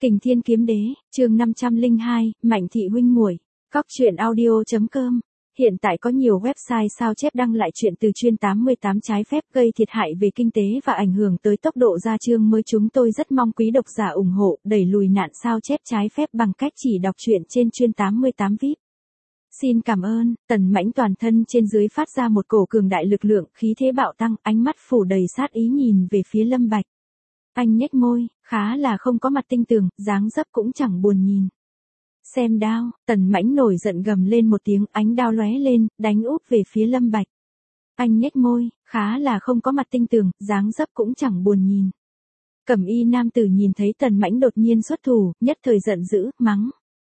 Kình Thiên Kiếm Đế, chương 502, Mạnh Thị huynh muội. Cóc truyện audio.com. Hiện tại có nhiều website sao chép đăng lại chuyện từ chuyên 88 trái phép gây thiệt hại về kinh tế và ảnh hưởng tới tốc độ ra chương mới. Chúng tôi rất mong quý độc giả ủng hộ, đẩy lùi nạn sao chép trái phép bằng cách chỉ đọc truyện trên chuyên 88 VIP. Xin cảm ơn. Tần Mãnh toàn thân trên dưới phát ra một cổ cường đại lực lượng, khí thế bạo tăng, ánh mắt phủ đầy sát ý nhìn về phía Lâm Bạch. Anh nhếch môi, khá là không có mặt tinh tường, dáng dấp cũng chẳng buồn nhìn. Xem đao, Tần Mãnh nổi giận gầm lên một tiếng, ánh đao lóe lên, đánh úp về phía Lâm Bạch. Anh nhếch môi, khá là không có mặt tinh tường, dáng dấp cũng chẳng buồn nhìn. Cẩm y nam tử nhìn thấy Tần Mãnh đột nhiên xuất thủ, nhất thời giận dữ, mắng.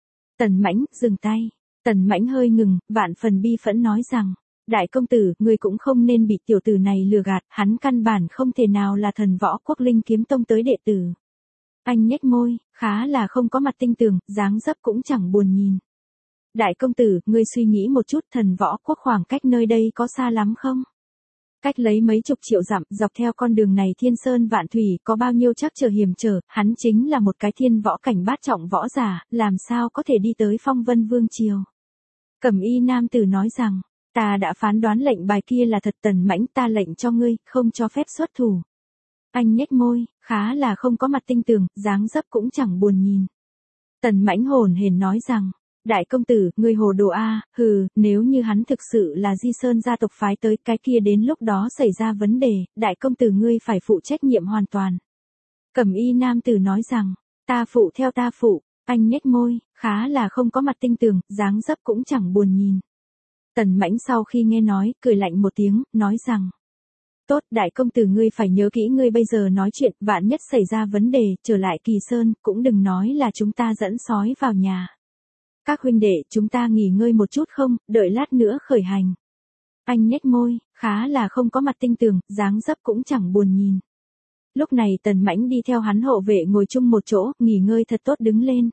Tần Mãnh, dừng tay. Tần Mãnh hơi ngừng, vạn phần bi phẫn nói rằng, đại công tử, ngươi cũng không nên bị tiểu tử này lừa gạt, hắn căn bản không thể nào là thần võ quốc linh kiếm tông tới đệ tử. Anh nhếch môi, khá là không có mặt tinh tường, dáng dấp cũng chẳng buồn nhìn. Đại công tử, ngươi suy nghĩ một chút, thần võ quốc khoảng cách nơi đây có xa lắm không? Cách lấy mấy chục triệu dặm, dọc theo con đường này thiên sơn vạn thủy, có bao nhiêu trắc trở hiểm trở, hắn chính là một cái thiên võ cảnh bát trọng võ giả, làm sao có thể đi tới Phong Vân Vương triều. Cẩm y nam tử nói rằng, ta đã phán đoán lệnh bài kia là thật. Tần Mãnh, ta lệnh cho ngươi, không cho phép xuất thủ. Anh nhếch môi, khá là không có mặt tinh tường, dáng dấp cũng chẳng buồn nhìn. Tần Mãnh hồn hển nói rằng, đại công tử, ngươi hồ đồ a, hừ, nếu như hắn thực sự là Di Sơn gia tộc phái tới, cái kia đến lúc đó xảy ra vấn đề, đại công tử ngươi phải phụ trách nhiệm hoàn toàn. Cẩm y nam tử nói rằng, ta phụ theo ta phụ. Anh nhếch môi, khá là không có mặt tinh tường, dáng dấp cũng chẳng buồn nhìn. Tần Mãnh sau khi nghe nói, cười lạnh một tiếng, nói rằng, tốt, đại công tử ngươi phải nhớ kỹ, ngươi bây giờ nói chuyện, vạn nhất xảy ra vấn đề, trở lại Kỳ Sơn, cũng đừng nói là chúng ta dẫn sói vào nhà. Các huynh đệ, chúng ta nghỉ ngơi một chút không, đợi lát nữa khởi hành. Anh nhếch môi, khá là không có mặt tinh tường, dáng dấp cũng chẳng buồn nhìn. Lúc này Tần Mãnh đi theo hắn hộ vệ ngồi chung một chỗ, nghỉ ngơi thật tốt đứng lên.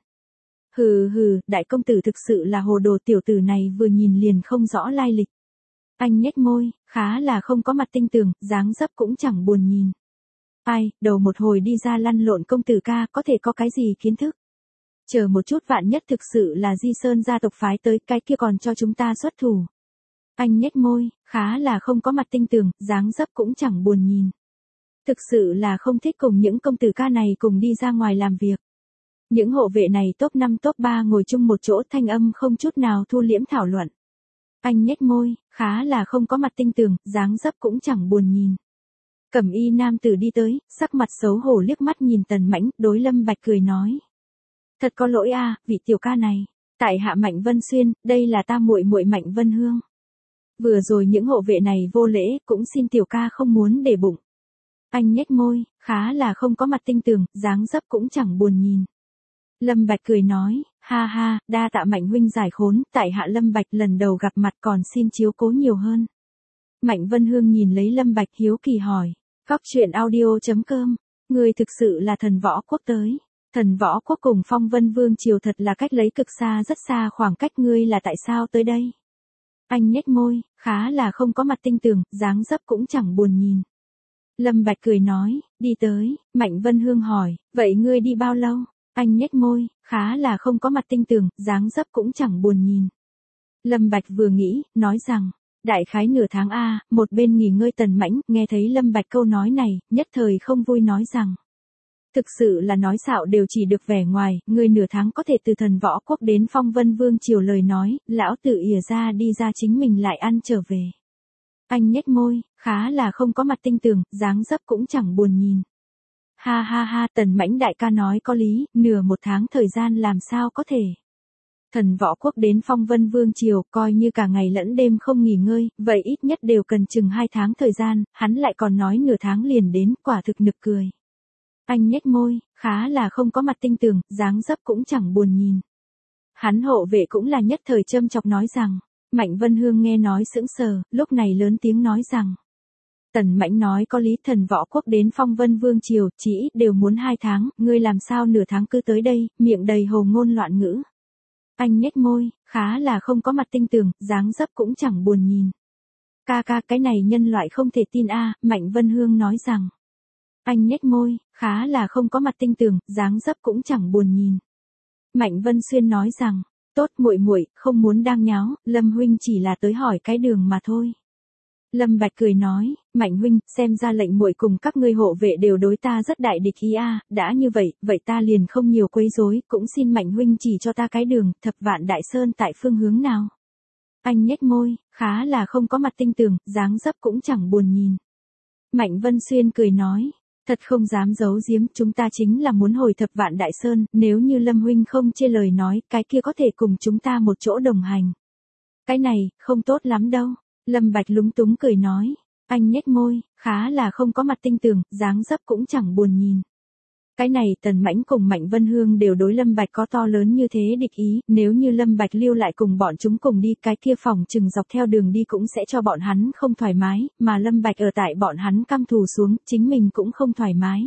Hừ hừ, đại công tử thực sự là hồ đồ, tiểu tử này vừa nhìn liền không rõ lai lịch. Anh nhếch môi, khá là không có mặt tinh tường, dáng dấp cũng chẳng buồn nhìn. Ai, đầu một hồi đi ra lăn lộn công tử ca, có thể có cái gì kiến thức. Chờ một chút, vạn nhất thực sự là Di Sơn gia tộc phái tới, cái kia còn cho chúng ta xuất thủ. Anh nhếch môi, khá là không có mặt tinh tường, dáng dấp cũng chẳng buồn nhìn. Thực sự là không thích cùng những công tử ca này cùng đi ra ngoài làm việc. Những hộ vệ này top 5 top 3 ngồi chung một chỗ, thanh âm không chút nào thu liễm thảo luận. Anh nhếch môi, khá là không có mặt tinh tường, dáng dấp cũng chẳng buồn nhìn. Cẩm y nam tử đi tới, sắc mặt xấu hổ liếc mắt nhìn Tần Mãnh, đối Lâm Bạch cười nói. Thật có lỗi a, vị tiểu ca này. Tại hạ Mạnh Vân Xuyên, đây là ta muội muội Mạnh Vân Hương. Vừa rồi những hộ vệ này vô lễ, cũng xin tiểu ca không muốn để bụng. Anh nhếch môi, khá là không có mặt tinh tường, dáng dấp cũng chẳng buồn nhìn. Lâm Bạch cười nói, ha ha, đa tạ Mạnh huynh giải khốn, tại hạ Lâm Bạch lần đầu gặp mặt còn xin chiếu cố nhiều hơn. Mạnh Vân Hương nhìn lấy Lâm Bạch hiếu kỳ hỏi, cóc truyện audio.com, ngươi thực sự là thần võ quốc tới. Thần võ quốc cùng Phong Vân Vương triều thật là cách lấy cực xa, rất xa khoảng cách, ngươi là tại sao tới đây? Anh nhếch môi, khá là không có mặt tinh tường, dáng dấp cũng chẳng buồn nhìn. Lâm Bạch cười nói, đi tới. Mạnh Vân Hương hỏi, vậy ngươi đi bao lâu? Anh nhếch môi, khá là không có mặt tinh tường, dáng dấp cũng chẳng buồn nhìn. Lâm Bạch vừa nghĩ, nói rằng, đại khái nửa tháng a. Một bên nghỉ ngơi Tần Mãnh, nghe thấy Lâm Bạch câu nói này, nhất thời không vui nói rằng, thực sự là nói xạo đều chỉ được vẻ ngoài, ngươi nửa tháng có thể từ thần võ quốc đến Phong Vân Vương triều lời nói, lão tử ỉa ra đi ra chính mình lại ăn trở về. Anh nhếch môi, khá là không có mặt tinh tường, dáng dấp cũng chẳng buồn nhìn. Ha ha ha, Tần Mãnh đại ca nói có lý, nửa một tháng thời gian làm sao có thể. Thần võ quốc đến Phong Vân Vương triều, coi như cả ngày lẫn đêm không nghỉ ngơi, vậy ít nhất đều cần chừng 2 tháng thời gian, hắn lại còn nói nửa tháng liền đến, quả thực nực cười. Anh nhếch môi, khá là không có mặt tinh tường, dáng dấp cũng chẳng buồn nhìn. Hắn hộ vệ cũng là nhất thời châm chọc nói rằng, Mạnh Vân Hương nghe nói sững sờ, lúc này lớn tiếng nói rằng, Tần Mãnh nói có lý, thần võ quốc đến Phong Vân Vương triều, chỉ ít đều muốn 2 tháng, ngươi làm sao nửa tháng cứ tới đây, miệng đầy hồ ngôn loạn ngữ. Anh nhếch môi, khá là không có mặt tinh tường, dáng dấp cũng chẳng buồn nhìn. Ca ca, cái này nhân loại không thể tin a. Mạnh Vân Hương nói rằng. Anh nhếch môi, khá là không có mặt tinh tường, dáng dấp cũng chẳng buồn nhìn. Mạnh Vân Xuyên nói rằng, tốt muội muội, không muốn đang nháo, Lâm huynh chỉ là tới hỏi cái đường mà thôi. Lâm Bạch cười nói, Mạnh huynh, xem ra lệnh muội cùng các ngươi hộ vệ đều đối ta rất đại địch ý a, đã như vậy, vậy ta liền không nhiều quấy rối, cũng xin Mạnh huynh chỉ cho ta cái đường, Thập Vạn Đại Sơn tại phương hướng nào. Anh nhếch môi, khá là không có mặt tinh tường, dáng dấp cũng chẳng buồn nhìn. Mạnh Vân Xuyên cười nói, thật không dám giấu giếm, chúng ta chính là muốn hồi Thập Vạn Đại Sơn, nếu như Lâm huynh không chê lời nói, cái kia có thể cùng chúng ta một chỗ đồng hành. Cái này, không tốt lắm đâu. Lâm Bạch lúng túng cười nói, anh nhếch môi, khá là không có mặt tinh tường, dáng dấp cũng chẳng buồn nhìn. Cái này Tần Mãnh cùng Mạnh Vân Hương đều đối Lâm Bạch có to lớn như thế địch ý, nếu như Lâm Bạch lưu lại cùng bọn chúng cùng đi, cái kia phòng chừng dọc theo đường đi cũng sẽ cho bọn hắn không thoải mái, mà Lâm Bạch ở tại bọn hắn căm thù xuống, chính mình cũng không thoải mái.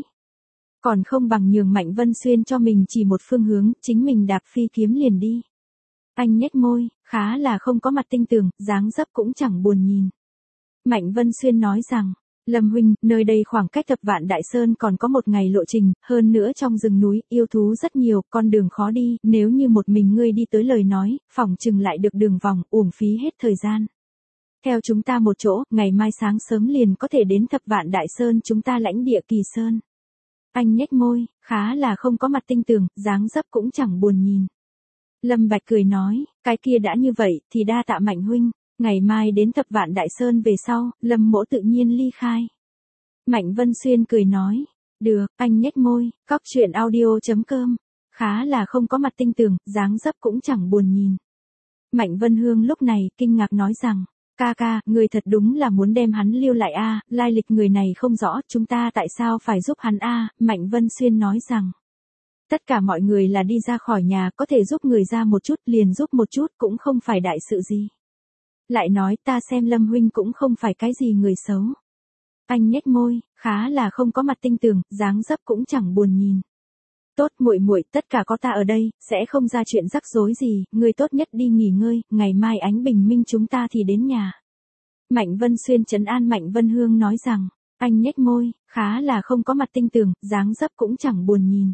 Còn không bằng nhường Mạnh Vân Xuyên cho mình chỉ một phương hướng, chính mình đạp phi kiếm liền đi. Anh nhếch môi, khá là không có mặt tinh tường, dáng dấp cũng chẳng buồn nhìn. Mạnh Vân Xuyên nói rằng, Lâm huynh, nơi đây khoảng cách Thập Vạn Đại Sơn còn có một ngày lộ trình, hơn nữa trong rừng núi, yêu thú rất nhiều, con đường khó đi, nếu như một mình ngươi đi tới lời nói, phỏng chừng lại được đường vòng, uổng phí hết thời gian. Theo chúng ta một chỗ, ngày mai sáng sớm liền có thể đến Thập Vạn Đại Sơn chúng ta lãnh địa Kỳ Sơn. Anh nhếch môi, khá là không có mặt tinh tường, dáng dấp cũng chẳng buồn nhìn. Lâm Bạch cười nói, cái kia đã như vậy, thì đa tạ Mạnh huynh, ngày mai đến Thập Vạn Đại Sơn về sau, Lâm mỗ tự nhiên ly khai. Mạnh Vân Xuyên cười nói, được, anh nhếch môi, cóc truyện audio.com, khá là không có mặt tinh tường, dáng dấp cũng chẳng buồn nhìn. Mạnh Vân Hương lúc này, kinh ngạc nói rằng, ca ca, người thật đúng là muốn đem hắn lưu lại a, lai lịch người này không rõ, chúng ta tại sao phải giúp hắn a, Mạnh Vân Xuyên nói rằng. Tất cả mọi người là đi ra khỏi nhà có thể giúp người ra một chút liền giúp một chút cũng không phải đại sự gì. Lại nói ta xem Lâm huynh cũng không phải cái gì người xấu. Anh nhếch môi, khá là không có mặt tinh tường, dáng dấp cũng chẳng buồn nhìn. Tốt muội muội, tất cả có ta ở đây, sẽ không ra chuyện rắc rối gì, ngươi tốt nhất đi nghỉ ngơi, ngày mai ánh bình minh chúng ta thì đến nhà. Mạnh Vân Xuyên trấn an Mạnh Vân Hương nói rằng, anh nhếch môi, khá là không có mặt tinh tường, dáng dấp cũng chẳng buồn nhìn.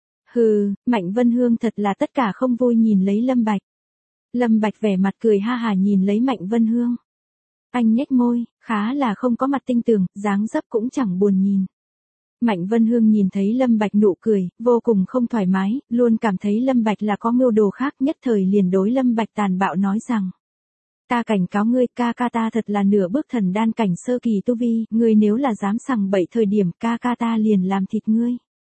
Hừ, Mạnh Vân Hương thật là tất cả không vui nhìn lấy Lâm Bạch. Lâm Bạch vẻ mặt cười ha hà nhìn lấy Mạnh Vân Hương. Anh nhếch môi, khá là không có mặt tinh tường, dáng dấp cũng chẳng buồn nhìn. Mạnh Vân Hương nhìn thấy Lâm Bạch nụ cười, vô cùng không thoải mái, luôn cảm thấy Lâm Bạch là có mưu đồ khác, nhất thời liền đối Lâm Bạch tàn bạo nói rằng. Ta cảnh cáo ngươi, ca ca ta thật là nửa bước thần đan cảnh sơ kỳ tu vi, ngươi nếu là dám sằng bậy thời điểm ca ca ta liền làm thịt ngươi.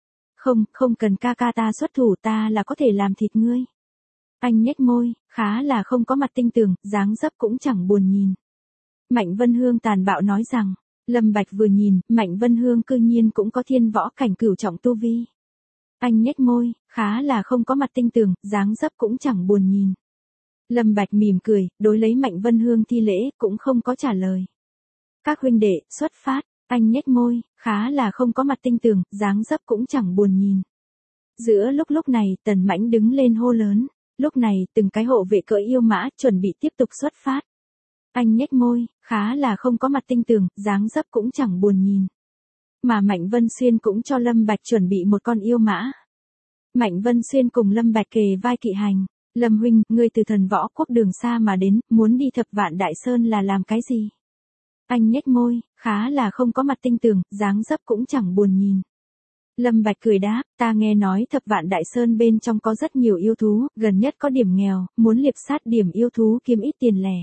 Không cần ca ca ta xuất thủ, ta là có thể làm thịt ngươi. Anh nhếch môi, khá là không có mặt tinh tường, dáng dấp cũng chẳng buồn nhìn. Mạnh Vân Hương tàn bạo nói rằng, Lâm Bạch vừa nhìn, Mạnh Vân Hương cư nhiên cũng có thiên võ cảnh cửu trọng tu vi. Anh nhếch môi, khá là không có mặt tinh tường, dáng dấp cũng chẳng buồn nhìn. Lâm Bạch mỉm cười, đối lấy Mạnh Vân Hương thi lễ, cũng không có trả lời. Các huynh đệ, xuất phát. Anh nhếch môi, khá là không có mặt tinh tường, dáng dấp cũng chẳng buồn nhìn. Giữa lúc này, Tần Mãnh đứng lên hô lớn. Lúc này, từng cái hộ vệ cưỡi yêu mã, chuẩn bị tiếp tục xuất phát. Anh nhếch môi, khá là không có mặt tinh tường, dáng dấp cũng chẳng buồn nhìn. Mà Mạnh Vân Xuyên cũng cho Lâm Bạch chuẩn bị một con yêu mã. Mạnh Vân Xuyên cùng Lâm Bạch kề vai kỵ hành. Lâm huynh, ngươi từ Thần Võ Quốc đường xa mà đến, muốn đi Thập Vạn Đại Sơn là làm cái gì? Anh nhếch môi, khá là không có mặt tinh tường, dáng dấp cũng chẳng buồn nhìn. Lâm Bạch cười đáp, ta nghe nói Thập Vạn Đại Sơn bên trong có rất nhiều yêu thú, gần nhất có điểm nghèo, muốn liệp sát điểm yêu thú kiếm ít tiền lẻ.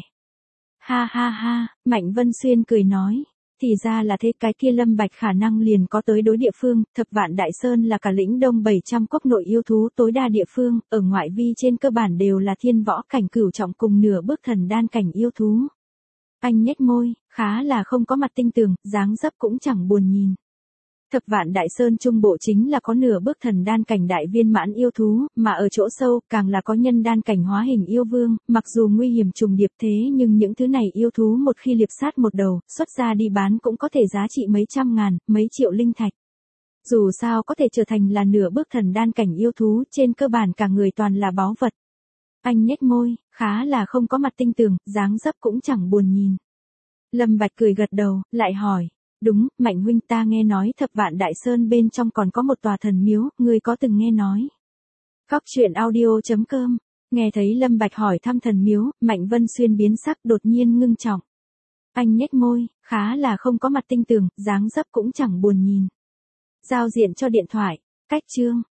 Ha ha ha, Mạnh Vân Xuyên cười nói, thì ra là thế, cái kia Lâm Bạch khả năng liền có tới đối địa phương, Thập Vạn Đại Sơn là cả lĩnh Đông 700 quốc nội yêu thú tối đa địa phương, ở ngoại vi trên cơ bản đều là thiên võ cảnh cửu trọng cùng nửa bước thần đan cảnh yêu thú. Anh nhếch môi, khá là không có mặt tinh tường, dáng dấp cũng chẳng buồn nhìn. Thập Vạn Đại Sơn trung bộ chính là có nửa bước thần đan cảnh đại viên mãn yêu thú, mà ở chỗ sâu càng là có nhân đan cảnh hóa hình yêu vương, mặc dù nguy hiểm trùng điệp thế nhưng những thứ này yêu thú một khi liệp sát một đầu, xuất ra đi bán cũng có thể giá trị mấy trăm ngàn, mấy triệu linh thạch. Dù sao có thể trở thành là nửa bước thần đan cảnh yêu thú, trên cơ bản cả người toàn là báu vật. Anh nhếch môi, khá là không có mặt tinh tường, dáng dấp cũng chẳng buồn nhìn. Lâm Bạch cười gật đầu, lại hỏi, Đúng, Mạnh huynh, ta nghe nói Thập Vạn Đại Sơn bên trong còn có một tòa thần miếu, ngươi có từng nghe nói? Góc truyện audio.com. Nghe thấy Lâm Bạch hỏi thăm thần miếu, Mạnh Vân Xuyên biến sắc đột nhiên ngưng trọng. Anh nhếch môi, khá là không có mặt tinh tường, dáng dấp cũng chẳng buồn nhìn. Giao diện cho điện thoại, cách chương.